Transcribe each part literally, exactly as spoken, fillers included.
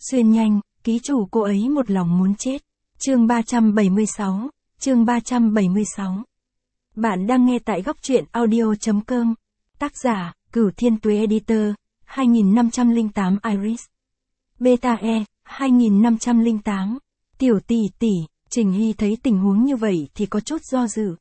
Xuyên nhanh, ký chủ cô ấy một lòng muốn chết. Chương ba trăm bảy mươi sáu, chương ba trăm bảy mươi sáu. Bạn đang nghe tại góc truyện audio.com. Tác giả, Cửu Thiên Tuế Editor, hai nghìn năm trăm lẻ tám Iris. Beta E, hai nghìn năm trăm lẻ tám. Tiểu tỷ tỷ, Trình Hy thấy tình huống như vậy thì có chút do dự.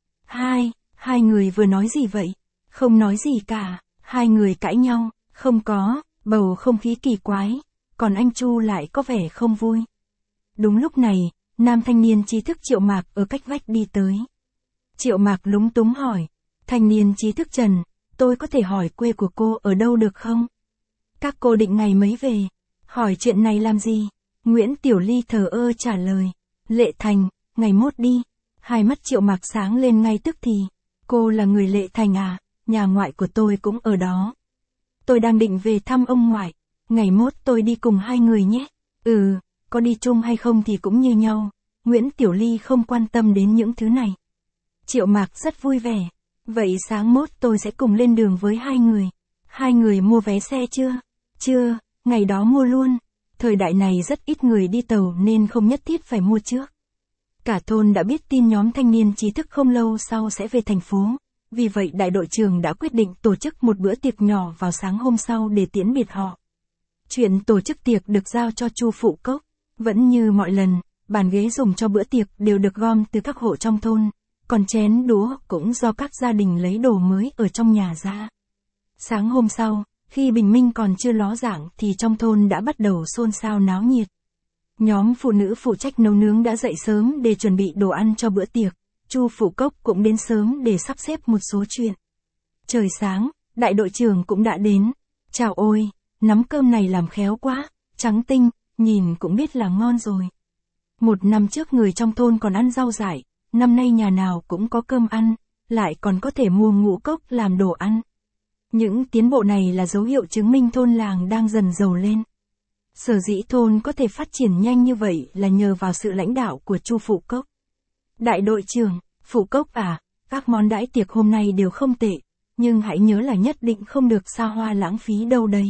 Hai, hai người vừa nói gì vậy? Không nói gì cả, hai người cãi nhau, không có, bầu không khí kỳ quái, còn anh Chu lại có vẻ không vui. Đúng lúc này, nam thanh niên trí thức Triệu Mạc ở cách vách đi tới. Triệu Mạc lúng túng hỏi, thanh niên trí thức Trần, tôi có thể hỏi quê của cô ở đâu được không? Các cô định ngày mấy về? Hỏi chuyện này làm gì? Nguyễn Tiểu Ly thờ ơ trả lời, Lệ Thành, ngày mốt đi. Hai mắt Triệu Mạc sáng lên ngay tức thì, cô là người Lệ Thành à, nhà ngoại của tôi cũng ở đó. Tôi đang định về thăm ông ngoại, ngày mốt tôi đi cùng hai người nhé. Ừ, có đi chung hay không thì cũng như nhau. Nguyễn Tiểu Ly không quan tâm đến những thứ này. Triệu Mạc rất vui vẻ, vậy sáng mốt tôi sẽ cùng lên đường với hai người. Hai người mua vé xe chưa? Chưa, ngày đó mua luôn. Thời đại này rất ít người đi tàu nên không nhất thiết phải mua trước. Cả thôn đã biết tin nhóm thanh niên trí thức không lâu sau sẽ về thành phố. Vì vậy đại đội trưởng đã quyết định tổ chức một bữa tiệc nhỏ vào sáng hôm sau để tiễn biệt họ. Chuyện tổ chức tiệc được giao cho Chu Phụ Cốc. Vẫn như mọi lần, bàn ghế dùng cho bữa tiệc đều được gom từ các hộ trong thôn. Còn chén đũa cũng do các gia đình lấy đồ mới ở trong nhà ra. Sáng hôm sau, khi bình minh còn chưa ló dạng thì trong thôn đã bắt đầu xôn xao náo nhiệt. Nhóm phụ nữ phụ trách nấu nướng đã dậy sớm để chuẩn bị đồ ăn cho bữa tiệc. Chu Phụ Cốc cũng đến sớm để sắp xếp một số chuyện. Trời sáng, đại đội trưởng cũng đã đến. Chào ôi, nắm cơm này làm khéo quá, trắng tinh, nhìn cũng biết là ngon rồi. Một năm trước người trong thôn còn ăn rau dại, năm nay nhà nào cũng có cơm ăn, lại còn có thể mua ngũ cốc làm đồ ăn. Những tiến bộ này là dấu hiệu chứng minh thôn làng đang dần giàu lên. Sở dĩ thôn có thể phát triển nhanh như vậy là nhờ vào sự lãnh đạo của Chu Phụ Cốc. Đại đội trưởng, Phụ Cốc à, các món đãi tiệc hôm nay đều không tệ, nhưng hãy nhớ là nhất định không được xa hoa lãng phí đâu đấy.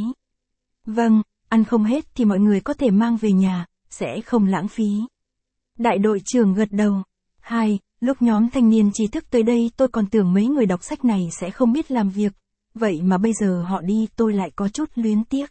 Vâng, ăn không hết thì mọi người có thể mang về nhà, sẽ không lãng phí. Đại đội trưởng gật đầu. Hai, lúc nhóm thanh niên trí thức tới đây tôi còn tưởng mấy người đọc sách này sẽ không biết làm việc, vậy mà bây giờ họ đi tôi lại có chút luyến tiếc.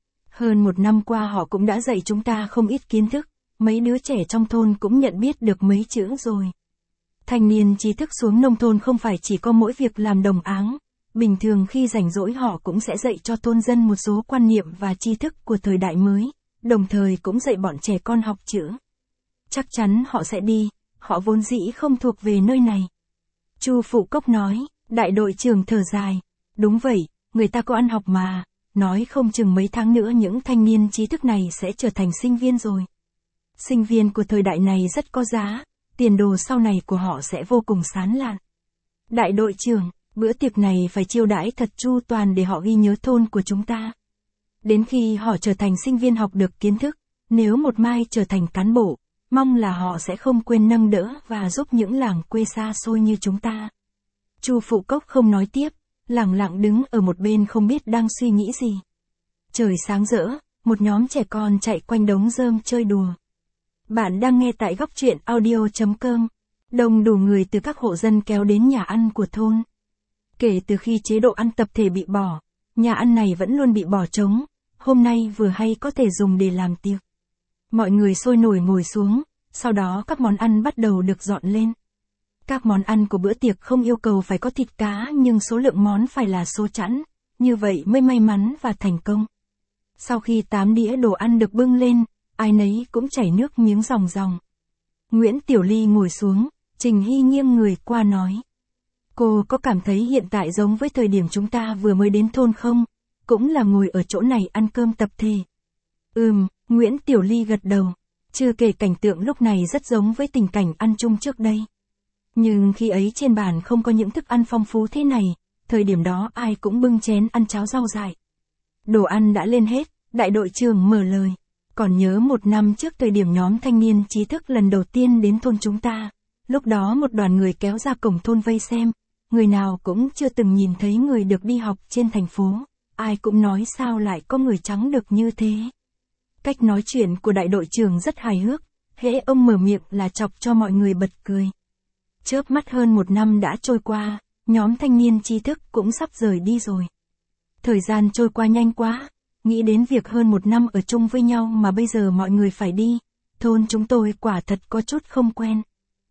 Hơn một năm qua họ cũng đã dạy chúng ta không ít kiến thức, mấy đứa trẻ trong thôn cũng nhận biết được mấy chữ rồi. Thanh niên trí thức xuống nông thôn không phải chỉ có mỗi việc làm đồng áng, bình thường khi rảnh rỗi họ cũng sẽ dạy cho thôn dân một số quan niệm và tri thức của thời đại mới, đồng thời cũng dạy bọn trẻ con học chữ. Chắc chắn họ sẽ đi, họ vốn dĩ không thuộc về nơi này. Chu Phụ Cốc nói, đại đội trưởng thở dài, đúng vậy, người ta có ăn học mà, nói không chừng mấy tháng nữa những thanh niên trí thức này sẽ trở thành sinh viên rồi. Sinh viên của thời đại này rất có giá, tiền đồ sau này của họ sẽ vô cùng sáng lạn. Đại đội trưởng, bữa tiệc này phải chiêu đãi thật chu toàn để họ ghi nhớ thôn của chúng ta. Đến khi họ trở thành sinh viên học được kiến thức, nếu một mai trở thành cán bộ, mong là họ sẽ không quên nâng đỡ và giúp những làng quê xa xôi như chúng ta. Chu Phụ Cốc không nói tiếp, lẳng lặng đứng ở một bên không biết đang suy nghĩ gì. Trời sáng rỡ, một nhóm trẻ con chạy quanh đống rơm chơi đùa. Bạn đang nghe tại góc truyện audio.com. Đông đủ người từ các hộ dân kéo đến nhà ăn của thôn. Kể từ khi chế độ ăn tập thể bị bỏ, nhà ăn này vẫn luôn bị bỏ trống, hôm nay vừa hay có thể dùng để làm tiệc. Mọi người sôi nổi ngồi xuống, sau đó các món ăn bắt đầu được dọn lên. Các món ăn của bữa tiệc không yêu cầu phải có thịt cá nhưng số lượng món phải là số chẵn, như vậy mới may mắn và thành công. Sau khi tám đĩa đồ ăn được bưng lên, ai nấy cũng chảy nước miếng ròng ròng. Nguyễn Tiểu Ly ngồi xuống, Trình Hy nghiêng người qua nói. Cô có cảm thấy hiện tại giống với thời điểm chúng ta vừa mới đến thôn không? Cũng là ngồi ở chỗ này ăn cơm tập thể. Ừm, Nguyễn Tiểu Ly gật đầu. Chưa kể cảnh tượng lúc này rất giống với tình cảnh ăn chung trước đây. Nhưng khi ấy trên bàn không có những thức ăn phong phú thế này, thời điểm đó ai cũng bưng chén ăn cháo rau dại. Đồ ăn đã lên hết, đại đội trưởng mở lời. Còn nhớ một năm trước thời điểm nhóm thanh niên trí thức lần đầu tiên đến thôn chúng ta, lúc đó một đoàn người kéo ra cổng thôn vây xem, người nào cũng chưa từng nhìn thấy người được đi học trên thành phố, ai cũng nói sao lại có người trắng được như thế. Cách nói chuyện của đại đội trưởng rất hài hước, hễ ông mở miệng là chọc cho mọi người bật cười. Chớp mắt hơn một năm đã trôi qua, nhóm thanh niên trí thức cũng sắp rời đi rồi. Thời gian trôi qua nhanh quá, nghĩ đến việc hơn một năm ở chung với nhau mà bây giờ mọi người phải đi, thôn chúng tôi quả thật có chút không quen.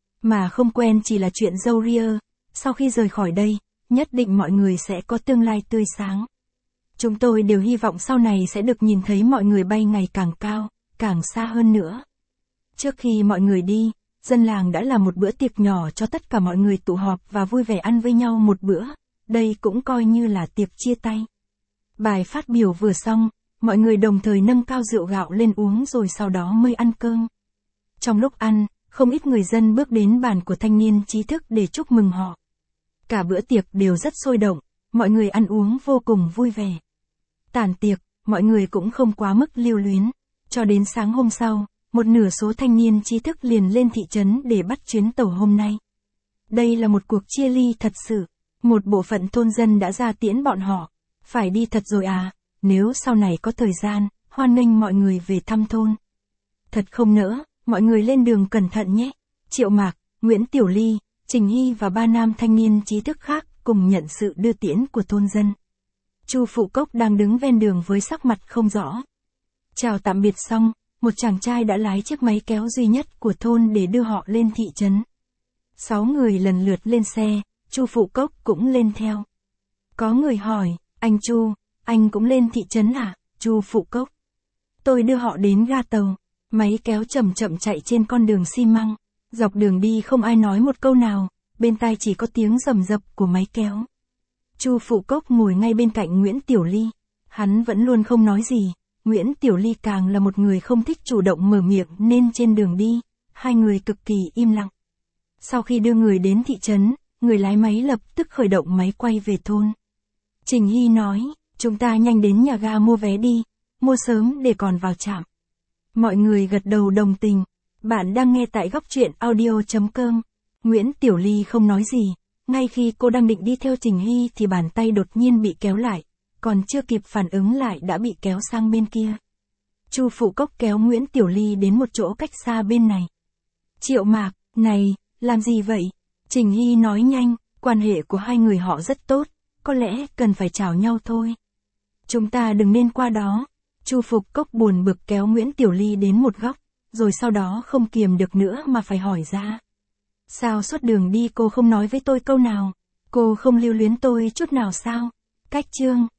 Mà không quen chỉ là chuyện râu ria, sau khi rời khỏi đây, nhất định mọi người sẽ có tương lai tươi sáng. Chúng tôi đều hy vọng sau này sẽ được nhìn thấy mọi người bay ngày càng cao, càng xa hơn nữa. Trước khi mọi người đi, dân làng đã làm một bữa tiệc nhỏ cho tất cả mọi người tụ họp và vui vẻ ăn với nhau một bữa, đây cũng coi như là tiệc chia tay. Bài phát biểu vừa xong, mọi người đồng thời nâng cao rượu gạo lên uống rồi sau đó mới ăn cơm. Trong lúc ăn, không ít người dân bước đến bàn của thanh niên trí thức để chúc mừng họ. Cả bữa tiệc đều rất sôi động, mọi người ăn uống vô cùng vui vẻ. Tàn tiệc, mọi người cũng không quá mức lưu luyến. Cho đến sáng hôm sau, một nửa số thanh niên trí thức liền lên thị trấn để bắt chuyến tàu hôm nay. Đây là một cuộc chia ly thật sự. Một bộ phận thôn dân đã ra tiễn bọn họ. Phải đi thật rồi à, nếu sau này có thời gian, hoan nghênh mọi người về thăm thôn. Thật không nỡ, mọi người lên đường cẩn thận nhé. Triệu Mạc, Nguyễn Tiểu Ly, Trình Hy và ba nam thanh niên trí thức khác cùng nhận sự đưa tiễn của thôn dân. Chu Phụ Cốc đang đứng ven đường với sắc mặt không rõ. Chào tạm biệt xong, một chàng trai đã lái chiếc máy kéo duy nhất của thôn để đưa họ lên thị trấn. Sáu người lần lượt lên xe, Chu Phụ Cốc cũng lên theo. Có người hỏi, anh Chu, anh cũng lên thị trấn à? Chu Phụ Cốc. Tôi đưa họ đến ga tàu. Máy kéo chậm chậm chạy trên con đường xi măng. Dọc đường đi không ai nói một câu nào, bên tai chỉ có tiếng rầm rập của máy kéo. Chu Phụ Cốc ngồi ngay bên cạnh Nguyễn Tiểu Ly. Hắn vẫn luôn không nói gì. Nguyễn Tiểu Ly càng là một người không thích chủ động mở miệng nên trên đường đi, hai người cực kỳ im lặng. Sau khi đưa người đến thị trấn, người lái máy lập tức khởi động máy quay về thôn. Trình Hy nói, chúng ta nhanh đến nhà ga mua vé đi, mua sớm để còn vào trạm. Mọi người gật đầu đồng tình. Bạn đang nghe tại góc truyện audio chấm com. Nguyễn Tiểu Ly không nói gì. Ngay khi cô đang định đi theo Trình Hy thì bàn tay đột nhiên bị kéo lại. Còn chưa kịp phản ứng lại đã bị kéo sang bên kia. Chu Phụ Cốc kéo Nguyễn Tiểu Ly đến một chỗ cách xa bên này. Triệu Mạc, này, làm gì vậy? Trình Hy nói nhanh, quan hệ của hai người họ rất tốt, có lẽ cần phải chào nhau thôi. Chúng ta đừng nên qua đó. Chu Phụ Cốc buồn bực kéo Nguyễn Tiểu Ly đến một góc, rồi sau đó không kiềm được nữa mà phải hỏi ra. Sao suốt đường đi cô không nói với tôi câu nào? Cô không lưu luyến tôi chút nào sao? Cách Trương,